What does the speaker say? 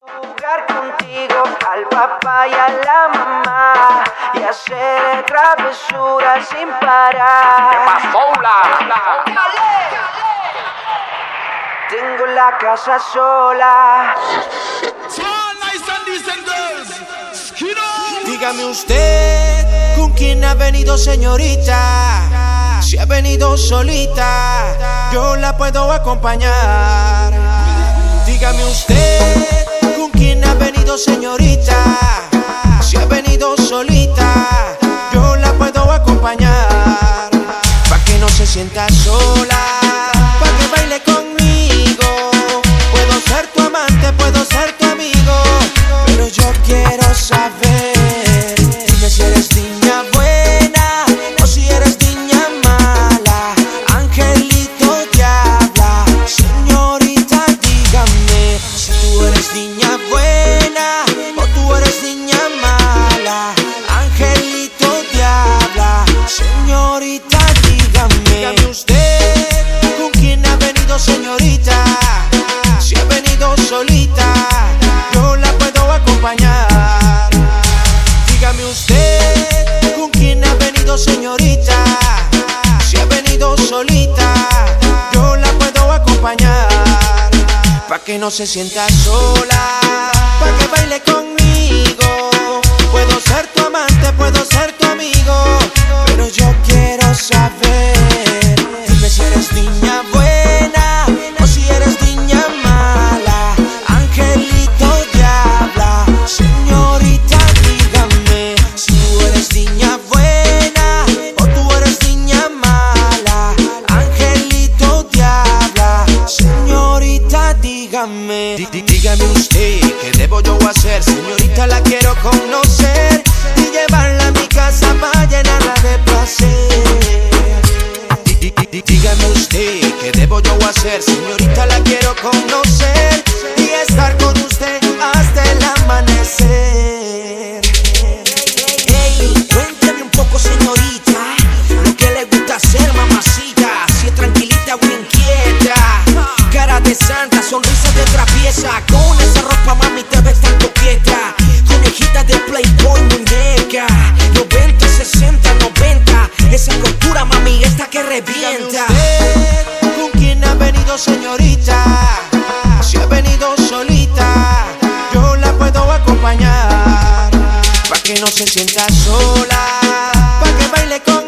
Jugar contigo al papá y a la mamá y hacer travesuras sin parar. Tengo la casa sola. Dígame usted, ¿con quién ha venido, señorita? Si ha venido solita, yo la puedo acompañar. Dígame usted, ¿con quién ha venido, señorita? Si ha venido solita, yo la puedo acompañar. Pa' que no se sienta sola, pa' que baile conmigo. Puedo ser tu amante, puedo ser tu amigo, pero yo quiero saber, dime si eres niña buena o si eres niña mala. Angelito diabla, señorita, dígame si tú eres niña buena o tú eres niña mala. Angelito diabla, señorita, dígame. Dígame usted, ¿con quién ha venido, señorita? Si ha venido solita, yo la puedo acompañar. Dígame usted, ¿con quién ha venido, señorita? Si ha venido solita, yo la puedo acompañar. Pa' que no se sienta sola, pa' que baile conmigo. Puedo ser tu amante, puedo ser tu amigo, pero yo quiero saber, dime si eres niña buena o si eres niña mala. Angelito diabla, señorita, dígame si tú eres niña buena o tú eres niña mala. Angelito diabla, señorita, dígame. Dígame usted, ¿qué debo yo hacer? Señorita, la quiero conocer y llevarla a mi casa para llenarla de placer. Dígame usted, ¿qué debo yo hacer? Señorita, la quiero conocer y estar con usted hasta el amanecer. Hey, cuéntame un poco, señorita, lo que le gusta hacer, mamacita. Si es tranquilita o inquieta, cara de santa, sonrisa de traviesa. Con esa ropa, mami, te ves tan coqueta. Conejita de Playboy, muñeca. 90, 60, 90. Esa cultura, mami, esta que revienta. Usted, ¿con quién ha venido, señorita? Si ha venido solita, yo la puedo acompañar. Pa' que no se sienta sola, pa' que baile con